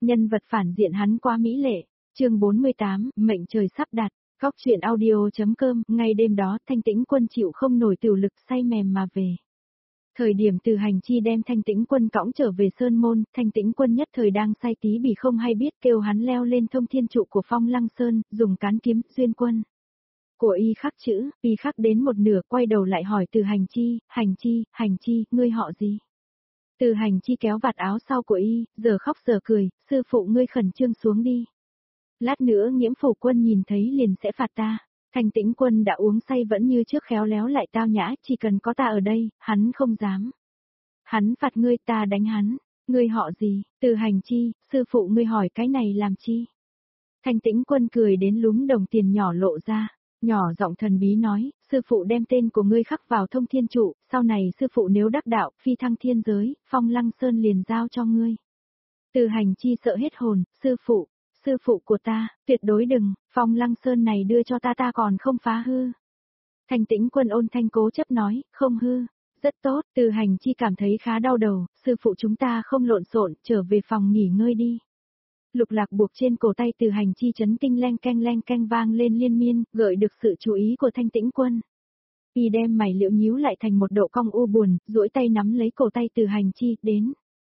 nhân vật phản diện hắn quá mỹ lệ. Chương 48, mệnh trời sắp đặt. Góc truyện audio.com. Ngay đêm đó, Thanh Tĩnh Quân chịu không nổi tiểu lực say mềm mà về. Thời điểm Từ Hành Chi đem Thanh Tĩnh Quân cõng trở về Sơn Môn, Thanh Tĩnh Quân nhất thời đang say tí bỉ không hay biết, kêu hắn leo lên thông thiên trụ của Phong Lăng Sơn, dùng cán kiếm xuyên quân. Của y khắc chữ, y khắc đến một nửa, quay đầu lại hỏi Từ Hành Chi, ngươi họ gì? Từ Hành Chi kéo vạt áo sau của y, giờ khóc giờ cười, sư phụ ngươi khẩn trương xuống đi. Lát nữa Nghiễm Phủ Quân nhìn thấy liền sẽ phạt ta. Thanh Tĩnh Quân đã uống say vẫn như trước khéo léo lại tao nhã, chỉ cần có ta ở đây, hắn không dám. Hắn phạt ngươi, ta đánh hắn. Ngươi họ gì? Từ Hành Chi, sư phụ ngươi hỏi cái này làm chi? Thanh Tĩnh Quân cười đến lúm đồng tiền nhỏ lộ ra, nhỏ giọng thần bí nói, sư phụ đem tên của ngươi khắc vào thông thiên trụ, sau này sư phụ nếu đắc đạo, phi thăng thiên giới, Phong Lăng Sơn liền giao cho ngươi. Từ Hành Chi sợ hết hồn, sư phụ của ta, tuyệt đối đừng, Phong Lăng Sơn này đưa cho ta còn không phá hư. Thanh Tĩnh Quân ôn thanh cố chấp nói, không hư, rất tốt. Từ Hành Chi cảm thấy khá đau đầu, sư phụ chúng ta không lộn xộn, trở về phòng nghỉ ngơi đi. Lục lạc buộc trên cổ tay Từ Hành Chi chấn kinh leng keng vang lên liên miên, gợi được sự chú ý của Thanh Tĩnh Quân. Y đem mày liễu nhíu lại thành một độ cong u buồn, duỗi tay nắm lấy cổ tay Từ Hành Chi, đến.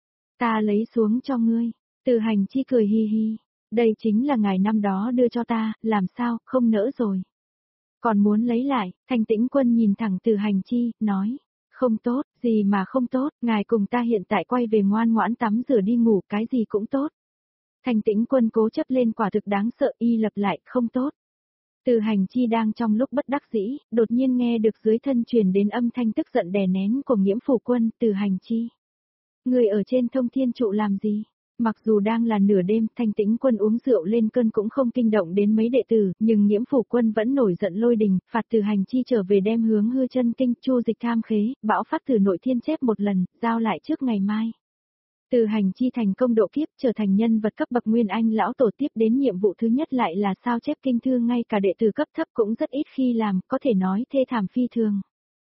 Ta lấy xuống cho ngươi. Từ Hành Chi cười hi hi. Đây chính là ngài năm đó đưa cho ta, làm sao, không nỡ rồi. Còn muốn lấy lại, Thanh Tĩnh Quân nhìn thẳng Từ Hành Chi, nói. Không tốt, gì mà không tốt, ngài cùng ta hiện tại quay về ngoan ngoãn tắm rửa đi ngủ, cái gì cũng tốt. Thanh Tĩnh Quân cố chấp lên quả thực đáng sợ, y lập lại, không tốt. Từ Hành Chi đang trong lúc bất đắc dĩ, đột nhiên nghe được dưới thân truyền đến âm thanh tức giận đè nén của Nghiễm Phủ Quân. Từ Hành Chi, người ở trên thông thiên trụ làm gì? Mặc dù đang là nửa đêm, Thanh Tĩnh Quân uống rượu lên cơn cũng không kinh động đến mấy đệ tử, nhưng Nghiễm Phủ Quân vẫn nổi giận lôi đình, phạt Từ Hành Chi trở về đem hướng hư chân kinh, chu dịch tham khế, bão phát từ nội thiên chép một lần, giao lại trước ngày mai. Từ Hành Chi thành công độ kiếp, trở thành nhân vật cấp bậc Nguyên Anh lão tổ, tiếp đến nhiệm vụ thứ nhất lại là sao chép kinh thư, ngay cả đệ tử cấp thấp cũng rất ít khi làm, có thể nói thê thảm phi thường.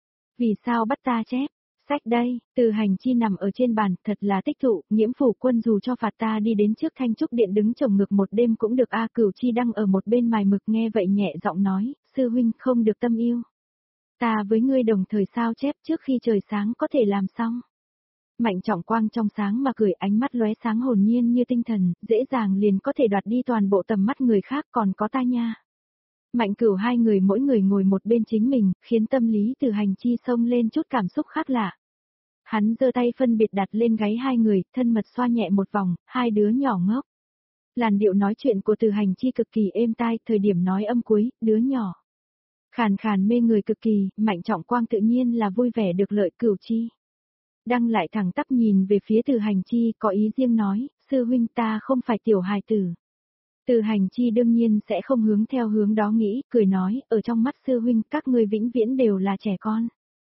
Vì sao bắt ta chép? Sách đây, Từ Hành Chi nằm ở trên bàn, thật là tích tụ, Nghiễm Phủ Quân dù cho phạt ta đi đến trước Thanh Trúc Điện đứng chồng ngực một đêm cũng được a. Cửu Chi đang ở một bên mài mực nghe vậy nhẹ giọng nói, sư huynh không được tâm yêu. Ta với ngươi đồng thời sao chép trước khi trời sáng có thể làm xong. Mạnh Trọng Quang trong sáng mà cười, ánh mắt lóe sáng hồn nhiên như tinh thần, dễ dàng liền có thể đoạt đi toàn bộ tầm mắt người khác, còn có ta nha. Mạnh Cửu hai người mỗi người ngồi một bên chính mình, khiến tâm lý Từ Hành Chi xông lên chút cảm xúc khác lạ. Hắn giơ tay phân biệt đặt lên gáy hai người, thân mật xoa nhẹ một vòng, hai đứa nhỏ ngốc. Làn điệu nói chuyện của Từ Hành Chi cực kỳ êm tai, thời điểm nói âm cuối, đứa nhỏ. Khàn khàn mê người cực kỳ, Mạnh Trọng Quang tự nhiên là vui vẻ được lợi. Cửu Chi Đăng lại thẳng tắp nhìn về phía Từ Hành Chi, có ý riêng nói, sư huynh ta không phải tiểu hài tử. Từ Hành Chi đương nhiên sẽ không hướng theo hướng đó nghĩ, cười nói, ở trong mắt sư huynh các ngươi vĩnh viễn đều là trẻ con.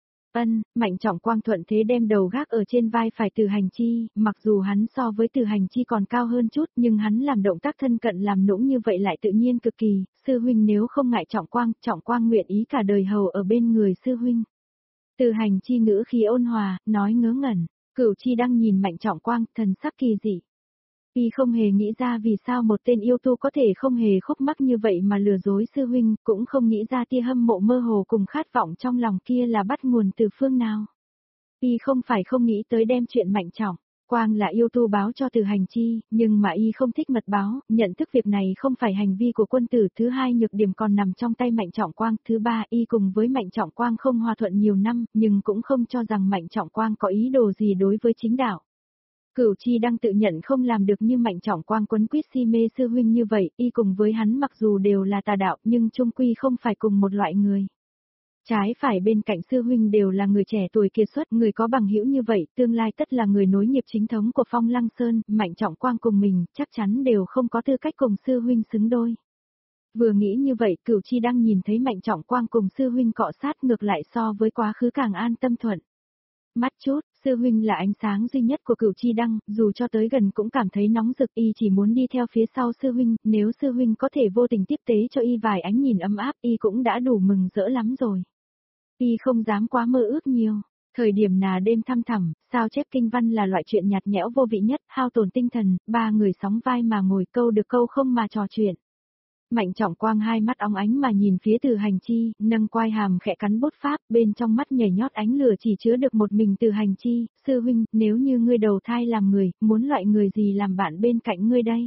Mạnh Trọng Quang thuận thế đem đầu gác ở trên vai phải Từ Hành Chi, mặc dù hắn so với Từ Hành Chi còn cao hơn chút, nhưng hắn làm động tác thân cận làm nũng như vậy lại tự nhiên cực kỳ, sư huynh nếu không ngại Trọng Quang nguyện ý cả đời hầu ở bên người sư huynh. Từ Hành Chi ngữ khí ôn hòa, nói ngớ ngẩn. Cửu Chi đang nhìn Mạnh Trọng Quang, thần sắc kỳ dị. Y không hề nghĩ ra vì sao một tên yêu tu có thể không hề khúc mắc như vậy mà lừa dối sư huynh, cũng không nghĩ ra tia hâm mộ mơ hồ cùng khát vọng trong lòng kia là bắt nguồn từ phương nào. Y không phải không nghĩ tới đem chuyện Mạnh Trọng Quang là yêu tu báo cho Từ Hành Chi, nhưng mà y không thích mật báo, nhận thức việc này không phải hành vi của quân tử. Thứ hai, nhược điểm còn nằm trong tay Mạnh Trọng Quang. Thứ ba, y cùng với Mạnh Trọng Quang không hòa thuận nhiều năm, nhưng cũng không cho rằng Mạnh Trọng Quang có ý đồ gì đối với chính đạo. Cửu Chi đang tự nhận không làm được như Mạnh Trọng Quang quấn quýt si mê sư huynh như vậy, y cùng với hắn mặc dù đều là tà đạo nhưng chung quy không phải cùng một loại người. Trái phải bên cạnh sư huynh đều là người trẻ tuổi kiệt xuất, người có bằng hữu như vậy, tương lai tất là người nối nghiệp chính thống của Phong Lăng Sơn. Mạnh Trọng Quang cùng mình, chắc chắn đều không có tư cách cùng sư huynh xứng đôi. Vừa nghĩ như vậy, Cửu Chi đang nhìn thấy Mạnh Trọng Quang cùng sư huynh cọ sát, ngược lại so với quá khứ càng an tâm thuận. Mắt chút, sư huynh là ánh sáng duy nhất của Cửu Chi Đăng, dù cho tới gần cũng cảm thấy nóng rực, y chỉ muốn đi theo phía sau sư huynh, nếu sư huynh có thể vô tình tiếp tế cho y vài ánh nhìn ấm áp, y cũng đã đủ mừng rỡ lắm rồi. Y không dám quá mơ ước nhiều. Thời điểm nà đêm thăm thẳm, sao chép kinh văn là loại chuyện nhạt nhẽo vô vị nhất, hao tổn tinh thần, ba người sóng vai mà ngồi câu được câu không mà trò chuyện. Mạnh Trọng Quang hai mắt óng ánh mà nhìn phía Từ Hành Chi, nâng quai hàm khẽ cắn bút pháp, bên trong mắt nhảy nhót ánh lửa chỉ chứa được một mình Từ Hành Chi, sư huynh, nếu như ngươi đầu thai làm người, muốn loại người gì làm bạn bên cạnh ngươi đây?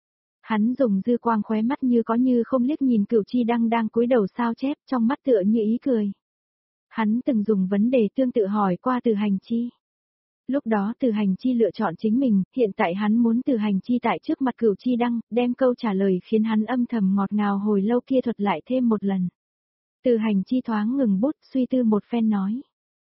Hắn dùng dư quang khóe mắt như có như không liếc nhìn Cửu Chi đang cúi đầu sao chép, trong mắt tựa như ý cười. Hắn từng dùng vấn đề tương tự hỏi qua Từ Hành Chi. Lúc đó Từ Hành Chi lựa chọn chính mình, hiện tại hắn muốn Từ Hành Chi tại trước mặt Cửu Chi Đăng, đem câu trả lời khiến hắn âm thầm ngọt ngào hồi lâu kia thuật lại thêm một lần. Từ Hành Chi thoáng ngừng bút, suy tư một phen nói.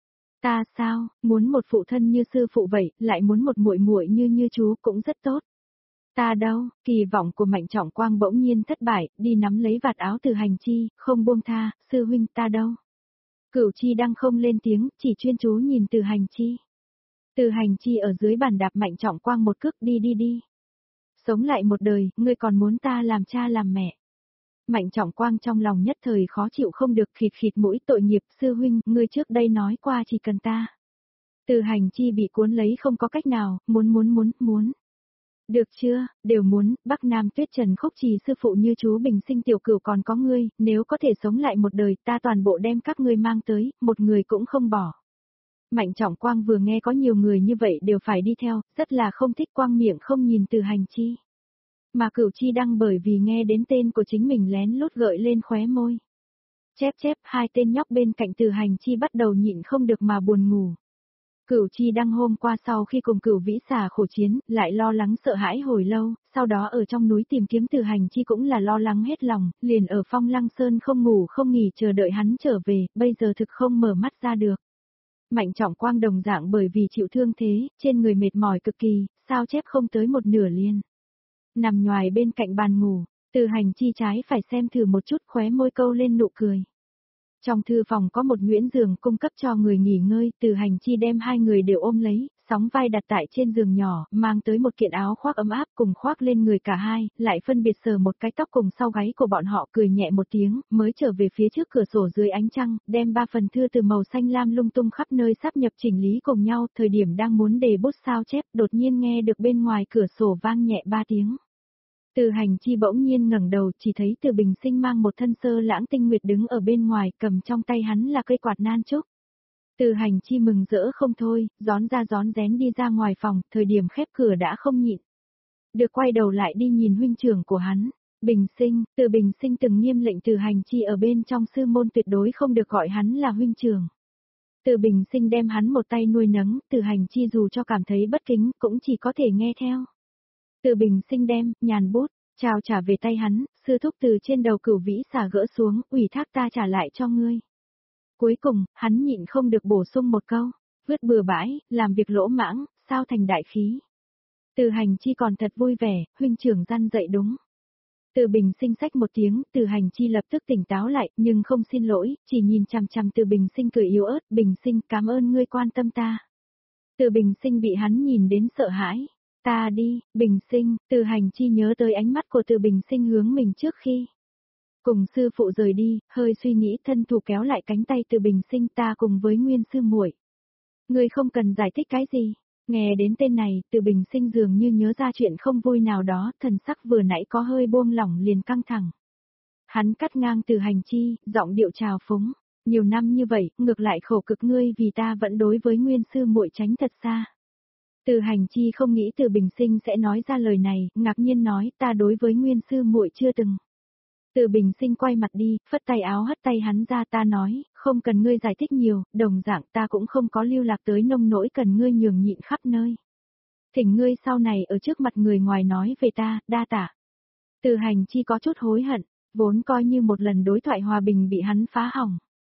Ta sao, muốn một phụ thân như sư phụ vậy, lại muốn một muội muội như chú cũng rất tốt. Ta đâu, kỳ vọng của Mạnh Trọng Quang bỗng nhiên thất bại, đi nắm lấy vạt áo Từ Hành Chi, không buông tha, sư huynh ta đâu. Cửu Chi Đăng không lên tiếng, chỉ chuyên chú nhìn Từ Hành Chi. Từ Hành Chi ở dưới bàn đạp Mạnh Trọng Quang một cước, đi. Sống lại một đời, ngươi còn muốn ta làm cha làm mẹ. Mạnh Trọng Quang trong lòng nhất thời khó chịu không được, khịt mũi, tội nghiệp, sư huynh, ngươi trước đây nói qua chỉ cần ta. Từ Hành Chi bị cuốn lấy không có cách nào, muốn. Được chưa, đều muốn, Bắc Nam Tuyết Trần Khúc Trì sư phụ như chú Bình Sinh tiểu cửu còn có ngươi, nếu có thể sống lại một đời, ta toàn bộ đem các ngươi mang tới, một người cũng không bỏ. Mạnh Trọng Quang vừa nghe có nhiều người như vậy đều phải đi theo, rất là không thích, quang miệng không nhìn Từ Hành Chi. Mà Cửu Chi Đăng bởi vì nghe đến tên của chính mình lén lút gợi lên khóe môi. Chép, hai tên nhóc bên cạnh Từ Hành Chi bắt đầu nhịn không được mà buồn ngủ. Cửu Chi Đăng hôm qua sau khi cùng Cửu Vĩ Xà khổ chiến, lại lo lắng sợ hãi hồi lâu, sau đó ở trong núi tìm kiếm Từ Hành Chi cũng là lo lắng hết lòng, liền ở Phong Lăng Sơn không ngủ không nghỉ chờ đợi hắn trở về, bây giờ thực không mở mắt ra được. Mạnh Trọng Quang đồng dạng bởi vì chịu thương thế, trên người mệt mỏi cực kỳ, sao chép không tới một nửa liền. Nằm nhoài bên cạnh bàn ngủ, Từ Hành Chi trái phải xem thử một chút, khóe môi câu lên nụ cười. Trong thư phòng có một nhuyễn giường cung cấp cho người nghỉ ngơi, Từ Hành Chi đem hai người đều ôm lấy, sóng vai đặt tại trên giường nhỏ, mang tới một kiện áo khoác ấm áp cùng khoác lên người cả hai, lại phân biệt sờ một cái tóc cùng sau gáy của bọn họ, cười nhẹ một tiếng, mới trở về phía trước cửa sổ dưới ánh trăng, đem ba phần thư từ màu xanh lam lung tung khắp nơi sáp nhập chỉnh lý cùng nhau, thời điểm đang muốn đề bút sao chép, đột nhiên nghe được bên ngoài cửa sổ vang nhẹ ba tiếng. Từ Hành Chi bỗng nhiên ngẩng đầu, chỉ thấy Từ Bình Sinh mang một thân sơ lãng tinh nguyệt đứng ở bên ngoài, cầm trong tay hắn là cây quạt nan trúc. Từ Hành Chi mừng rỡ không thôi, rón rén đi ra ngoài phòng, thời điểm khép cửa đã không nhịn. Được quay đầu lại đi nhìn huynh trưởng của hắn, Bình Sinh, Từ Bình Sinh từng nghiêm lệnh Từ Hành Chi ở bên trong sư môn tuyệt đối không được gọi hắn là huynh trưởng. Từ Bình Sinh đem hắn một tay nuôi nấng, Từ Hành Chi dù cho cảm thấy bất kính, cũng chỉ có thể nghe theo. Từ Bình Sinh đem, nhàn bút, trao trả về tay hắn, sư thúc từ trên đầu Cửu Vĩ Xà gỡ xuống, ủy thác ta trả lại cho ngươi. Cuối cùng, hắn nhịn không được bổ sung một câu, vứt bừa bãi, làm việc lỗ mãng, sao thành đại khí. Từ Hành Chi còn thật vui vẻ, huynh trưởng răn dạy đúng. Từ Bình Sinh xách một tiếng, Từ Hành Chi lập tức tỉnh táo lại, nhưng không xin lỗi, chỉ nhìn chằm chằm Từ Bình Sinh cười yếu ớt, Bình Sinh cảm ơn ngươi quan tâm ta. Từ Bình Sinh bị hắn nhìn đến sợ hãi. Ta đi, Bình Sinh, Từ Hành Chi nhớ tới ánh mắt của Từ Bình Sinh hướng mình trước khi cùng sư phụ rời đi, hơi suy nghĩ thân thủ kéo lại cánh tay Từ Bình Sinh, ta cùng với Nguyên sư muội. Ngươi không cần giải thích cái gì. Nghe đến tên này, Từ Bình Sinh dường như nhớ ra chuyện không vui nào đó, thần sắc vừa nãy có hơi buông lỏng liền căng thẳng. Hắn cắt ngang Từ Hành Chi, giọng điệu trào phúng, nhiều năm như vậy, ngược lại khổ cực ngươi vì ta vẫn đối với Nguyên sư muội tránh thật xa. Từ Hành Chi không nghĩ Từ Bình Sinh sẽ nói ra lời này, ngạc nhiên nói, ta đối với Nguyên sư muội chưa từng. Từ Bình Sinh quay mặt đi, phất tay áo hất tay hắn ra, ta nói, không cần ngươi giải thích nhiều, đồng dạng ta cũng không có lưu lạc tới nông nỗi cần ngươi nhường nhịn khắp nơi. Thỉnh ngươi sau này ở trước mặt người ngoài nói về ta, đa tạ. Từ Hành Chi có chút hối hận, vốn coi như một lần đối thoại hòa bình bị hắn phá hỏng.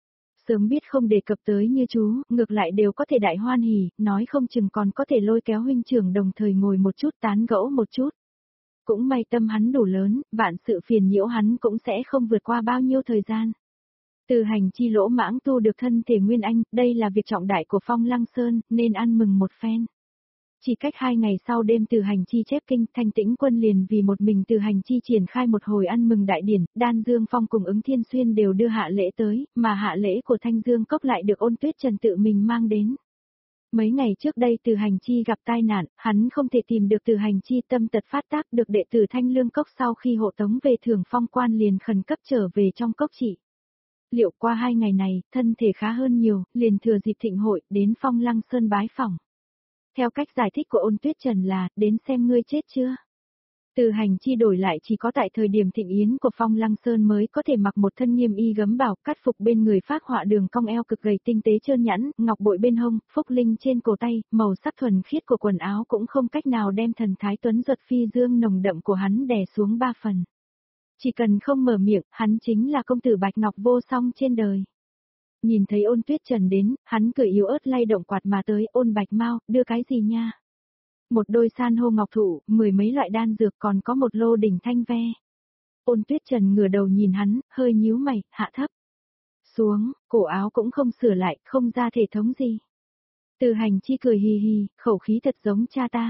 Sớm biết không đề cập tới như chú, ngược lại đều có thể đại hoan hỉ, nói không chừng còn có thể lôi kéo huynh trưởng đồng thời ngồi một chút tán gẫu một chút. Cũng may tâm hắn đủ lớn, vạn sự phiền nhiễu hắn cũng sẽ không vượt qua bao nhiêu thời gian. Từ Hành Chi lỗ mãng tu được thân thể Nguyên Anh, đây là việc trọng đại của Phong Lăng Sơn, nên ăn mừng một phen. Chỉ cách 2 ngày sau đêm từ hành chi chép kinh, Thanh Tĩnh Quân liền vì một mình từ hành chi triển khai một hồi ăn mừng đại điển, Đan Dương Phong cùng Ứng Thiên Xuyên đều đưa hạ lễ tới, mà hạ lễ của Thanh Dương Cốc lại được Ôn Tuyết Trần tự mình mang đến. Mấy ngày trước đây từ hành chi gặp tai nạn, hắn không thể tìm được từ hành chi, tâm tật phát tác, được đệ tử Thanh Lương Cốc sau khi hộ tống về Thưởng Phong quan liền khẩn cấp trở về trong cốc trị. Liệu qua 2 ngày này, thân thể khá hơn nhiều, liền thừa dịp thịnh hội, đến Phong Lăng Sơn bái phỏng. Theo cách giải thích của Ôn Tuyết Trần là, đến xem ngươi chết chưa. Từ hành chi đổi lại chỉ có tại thời điểm thịnh yến của Phong Lăng Sơn mới có thể mặc một thân nghiêm y gấm bảo, cắt phục bên người phác họa đường cong eo cực gầy tinh tế trơn nhẵn, ngọc bội bên hông, phúc linh trên cổ tay, màu sắc thuần khiết của quần áo cũng không cách nào đem thần thái tuấn duật phi dương nồng đậm của hắn đè xuống 3 phần. Chỉ cần không mở miệng, hắn chính là công tử bạch ngọc vô song trên đời. Nhìn thấy Ôn Tuyết Trần đến, hắn cười yếu ớt lay động quạt mà tới, Ôn Bạch Mau, đưa cái gì nha? Một đôi san hô ngọc thụ, 10 mấy loại đan dược, còn có một lô đỉnh thanh ve. Ôn Tuyết Trần ngửa đầu nhìn hắn, hơi nhíu mày, hạ thấp xuống, cổ áo cũng không sửa lại, không ra thể thống gì. Từ hành chi cười hì hì, khẩu khí thật giống cha ta.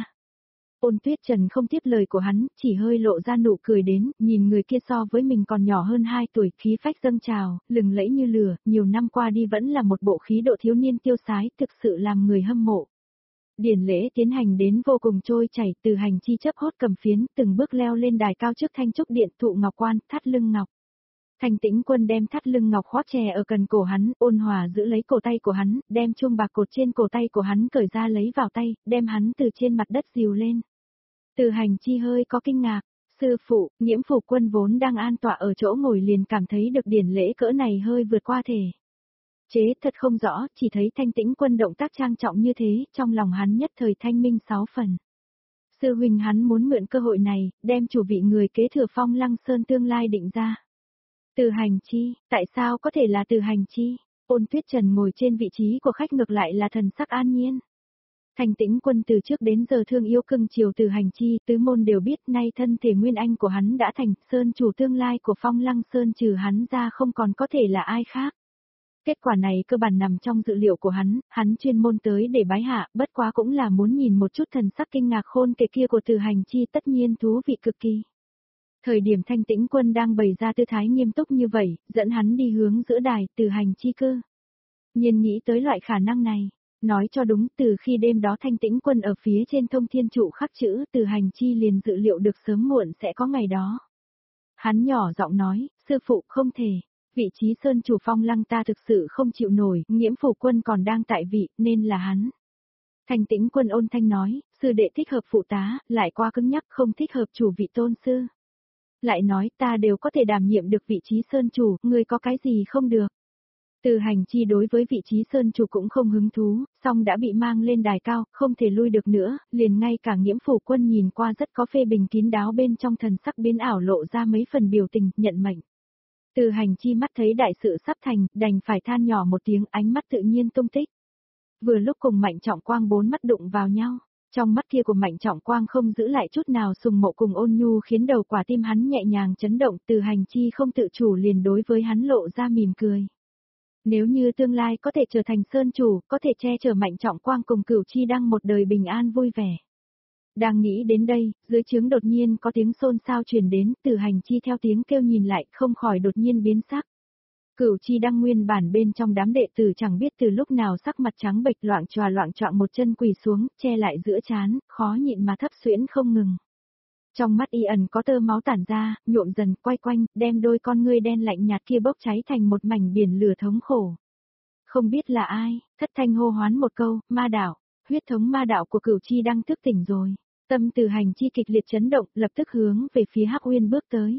Ôn Tuyết Trần không tiếp lời của hắn, chỉ hơi lộ ra nụ cười đến, nhìn người kia so với mình còn nhỏ hơn 2 tuổi, khí phách dâng trào, lừng lẫy như lửa, nhiều năm qua đi vẫn là một bộ khí độ thiếu niên tiêu sái, thực sự làm người hâm mộ. Điển lễ tiến hành đến vô cùng trôi chảy, từ hành chi chấp hốt cầm phiến, từng bước leo lên đài cao trước Thanh Trúc Điện, thụ ngọc quan, thắt lưng ngọc. Thanh Tĩnh Quân đem thắt lưng ngọc khoác chè ở cần cổ hắn, ôn hòa giữ lấy cổ tay của hắn, đem chuông bạc cột trên cổ tay của hắn cởi ra lấy vào tay, đem hắn từ trên mặt đất dìu lên. Từ hành chi hơi có kinh ngạc, sư phụ, Nghiễm Phủ Quân vốn đang an tọa ở chỗ ngồi liền cảm thấy được điển lễ cỡ này hơi vượt qua thể. Chế thật không rõ, chỉ thấy Thanh Tĩnh Quân động tác trang trọng như thế, trong lòng hắn nhất thời thanh minh 6 phần. Sư huynh hắn muốn mượn cơ hội này, đem chủ vị người kế thừa Phong Lăng Sơn tương lai định ra. Từ hành chi, tại sao có thể là từ hành chi? Ôn Tuyết Trần ngồi trên vị trí của khách ngược lại là thần sắc an nhiên. Thanh Tĩnh Quân từ trước đến giờ thương yêu cưng chiều từ hành chi, tứ môn đều biết nay thân thể nguyên anh của hắn đã thành, sơn chủ tương lai của Phong Lăng Sơn trừ hắn ra không còn có thể là ai khác. Kết quả này cơ bản nằm trong dự liệu của hắn chuyên môn tới để bái hạ, bất quá cũng là muốn nhìn một chút thần sắc kinh ngạc khôn kể kia của từ hành chi, tất nhiên thú vị cực kỳ. Thời điểm Thanh Tĩnh Quân đang bày ra tư thái nghiêm túc như vậy, dẫn hắn đi hướng giữa đài, từ hành chi cơ. Nhiên nghĩ tới loại khả năng này. Nói cho đúng, từ khi đêm đó Thanh Tĩnh Quân ở phía trên thông thiên trụ khắc chữ, từ hành chi liền dự liệu được sớm muộn sẽ có ngày đó. Hắn nhỏ giọng nói, sư phụ không thể, vị trí sơn chủ Phong Lăng ta thực sự không chịu nổi, Nghiễm Phủ Quân còn đang tại vị, nên là hắn. Thanh Tĩnh Quân ôn thanh nói, sư đệ thích hợp phụ tá, lại qua cứng nhắc không thích hợp chủ vị tôn sư. Lại nói ta đều có thể đảm nhiệm được vị trí sơn chủ, người có cái gì không được. Từ hành chi đối với vị trí sơn chủ cũng không hứng thú, song đã bị mang lên đài cao, không thể lui được nữa, liền ngay cả Nghiễm Phủ Quân nhìn qua rất có phê bình kín đáo bên trong thần sắc biến ảo lộ ra mấy phần biểu tình, nhận mệnh. Từ hành chi mắt thấy đại sự sắp thành, đành phải than nhỏ một tiếng, ánh mắt tự nhiên tung tích. Vừa lúc cùng Mạnh Trọng Quang 4 mắt đụng vào nhau, trong mắt kia của Mạnh Trọng Quang không giữ lại chút nào sùng mộ cùng ôn nhu khiến đầu quả tim hắn nhẹ nhàng chấn động, từ hành chi không tự chủ liền đối với hắn lộ ra mỉm cười. Nếu như tương lai có thể trở thành sơn chủ, có thể che chở Mạnh Trọng Quang cùng Cửu Chi Đăng một đời bình an vui vẻ. Đang nghĩ đến đây, dưới trướng đột nhiên có tiếng xôn xao truyền đến, từ hành chi theo tiếng kêu nhìn lại, không khỏi đột nhiên biến sắc. Cửu Chi Đăng nguyên bản bên trong đám đệ tử chẳng biết từ lúc nào sắc mặt trắng bệch loạng choạng một chân quỳ xuống, che lại giữa trán, khó nhịn mà thấp suyễn không ngừng. Trong mắt y ẩn có tơ máu tản ra, nhuộm dần quay quanh, đem đôi con ngươi đen lạnh nhạt kia bốc cháy thành một mảnh biển lửa thống khổ. Không biết là ai, thất thanh hô hoán một câu, ma đạo, huyết thống ma đạo của Cửu Chi Đăng thức tỉnh rồi. Tâm từ hành chi kịch liệt chấn động, lập tức hướng về phía Hắc Uyên bước tới.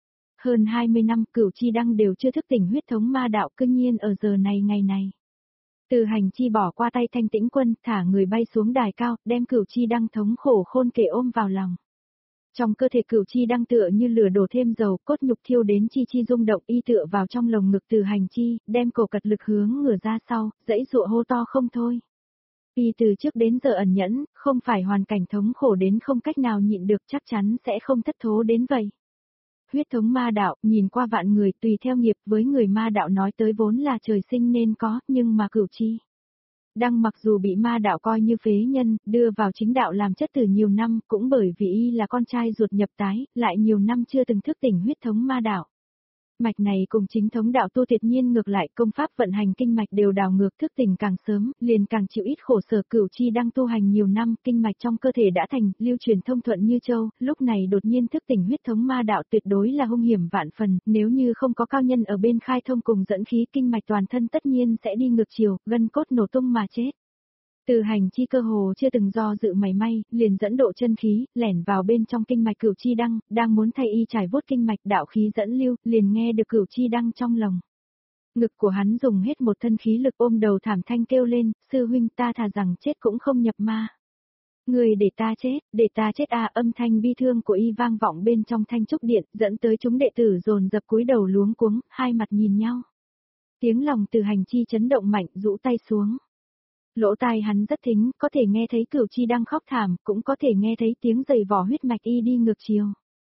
Hơn 20 năm Cửu Chi Đăng đều chưa thức tỉnh huyết thống ma đạo, cương nhiên ở giờ này ngày này. Từ hành chi bỏ qua tay Thanh Tĩnh Quân, thả người bay xuống đài cao, đem Cửu Chi Đăng thống khổ khôn kể ôm vào lòng. Trong cơ thể Cửu Chi Đăng tựa như lửa đổ thêm dầu, cốt nhục thiêu đến chi chi rung động, y tựa vào trong lồng ngực từ hành chi, đem cổ cật lực hướng ngửa ra sau, dãy dụa hô to không thôi. Y từ trước đến giờ ẩn nhẫn, không phải hoàn cảnh thống khổ đến không cách nào nhịn được, chắc chắn sẽ không thất thố đến vậy. Huyết thống ma đạo, nhìn qua vạn người tùy theo nghiệp, với người ma đạo nói tới vốn là trời sinh nên có, nhưng mà Cửu Chi Đăng mặc dù bị ma đạo coi như phế nhân, đưa vào chính đạo làm chất từ nhiều năm, cũng bởi vì y là con trai ruột nhập tái, lại nhiều năm chưa từng thức tỉnh huyết thống ma đạo. Mạch này cùng chính thống đạo tu tuyệt nhiên ngược lại, công pháp vận hành kinh mạch đều đảo ngược, thức tỉnh càng sớm, liền càng chịu ít khổ sở. Cửu Chi đang tu hành nhiều năm, kinh mạch trong cơ thể đã thành, lưu truyền thông thuận như châu, lúc này đột nhiên thức tỉnh huyết thống ma đạo tuyệt đối là hung hiểm vạn phần, nếu như không có cao nhân ở bên khai thông cùng dẫn khí, kinh mạch toàn thân tất nhiên sẽ đi ngược chiều, gân cốt nổ tung mà chết. Từ Hành Chi cơ hồ chưa từng do dự mảy may, liền dẫn độ chân khí, lẻn vào bên trong kinh mạch Cửu Chi đăng, đang muốn thay y trải vuốt kinh mạch, đạo khí dẫn lưu, liền nghe được Cửu Chi đăng trong lòng. Ngực của hắn dùng hết một thân khí lực, ôm đầu thảm thanh kêu lên, sư huynh, ta thà rằng chết cũng không nhập ma. Người để ta chết à, âm thanh bi thương của y vang vọng bên trong thanh trúc điện, dẫn tới chúng đệ tử dồn dập cúi đầu luống cuống, hai mặt nhìn nhau. Tiếng lòng Từ Hành Chi chấn động mạnh, rũ tay xuống. Lỗ tai hắn rất thính, có thể nghe thấy Cửu Chi đang khóc thảm, cũng có thể nghe thấy tiếng giày vò huyết mạch y đi ngược chiều.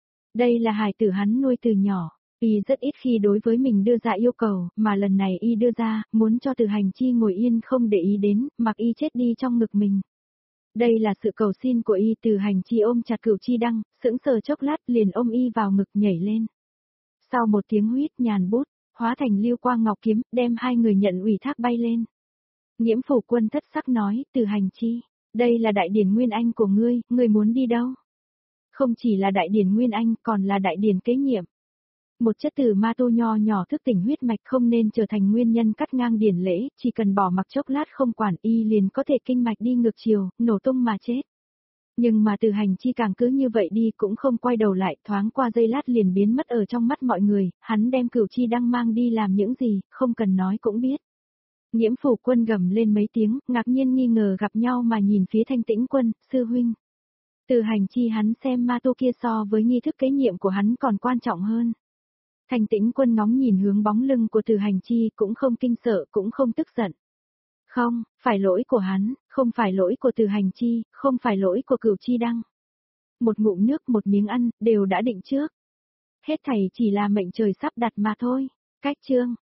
Đây là hài tử hắn nuôi từ nhỏ, y rất ít khi đối với mình đưa ra yêu cầu, mà lần này y đưa ra, muốn cho Từ Hành Chi ngồi yên không để ý đến, mặc y chết đi trong ngực mình. Đây là sự cầu xin của y. Từ Hành Chi ôm chặt Cửu Chi đăng, sững sờ chốc lát liền ôm y vào ngực nhảy lên. Sau một tiếng huýt nhàn bút, hóa thành lưu quang ngọc kiếm, đem hai người nhận ủy thác bay lên. Nghiễm Phủ Quân thất sắc nói, Từ Hành Chi, đây là đại điển Nguyên Anh của ngươi, ngươi muốn đi đâu? Không chỉ là đại điển Nguyên Anh, còn là đại điển kế nhiệm. Một chất tử ma tu nho nhỏ thức tỉnh huyết mạch không nên trở thành nguyên nhân cắt ngang điển lễ, chỉ cần bỏ mặc chốc lát không quản y liền có thể kinh mạch đi ngược chiều, nổ tung mà chết. Nhưng mà Từ Hành Chi càng cứ như vậy đi cũng không quay đầu lại, thoáng qua giây lát liền biến mất ở trong mắt mọi người, hắn đem Cửu Chi đăng mang đi làm những gì, không cần nói cũng biết. Nghiễm Phủ Quân gầm lên mấy tiếng, ngạc nhiên nghi ngờ gặp nhau mà nhìn phía Thanh Tĩnh Quân, sư huynh. Từ Hành Chi hắn xem ma tu kia so với nghi thức kế nhiệm của hắn còn quan trọng hơn. Thanh Tĩnh Quân ngóng nhìn hướng bóng lưng của Từ Hành Chi, cũng không kinh sợ, cũng không tức giận. Không, phải lỗi của hắn, không phải lỗi của Từ Hành Chi, không phải lỗi của Cửu Chi đăng. Một ngụm nước, một miếng ăn, đều đã định trước. Hết thảy chỉ là mệnh trời sắp đặt mà thôi. Cách chương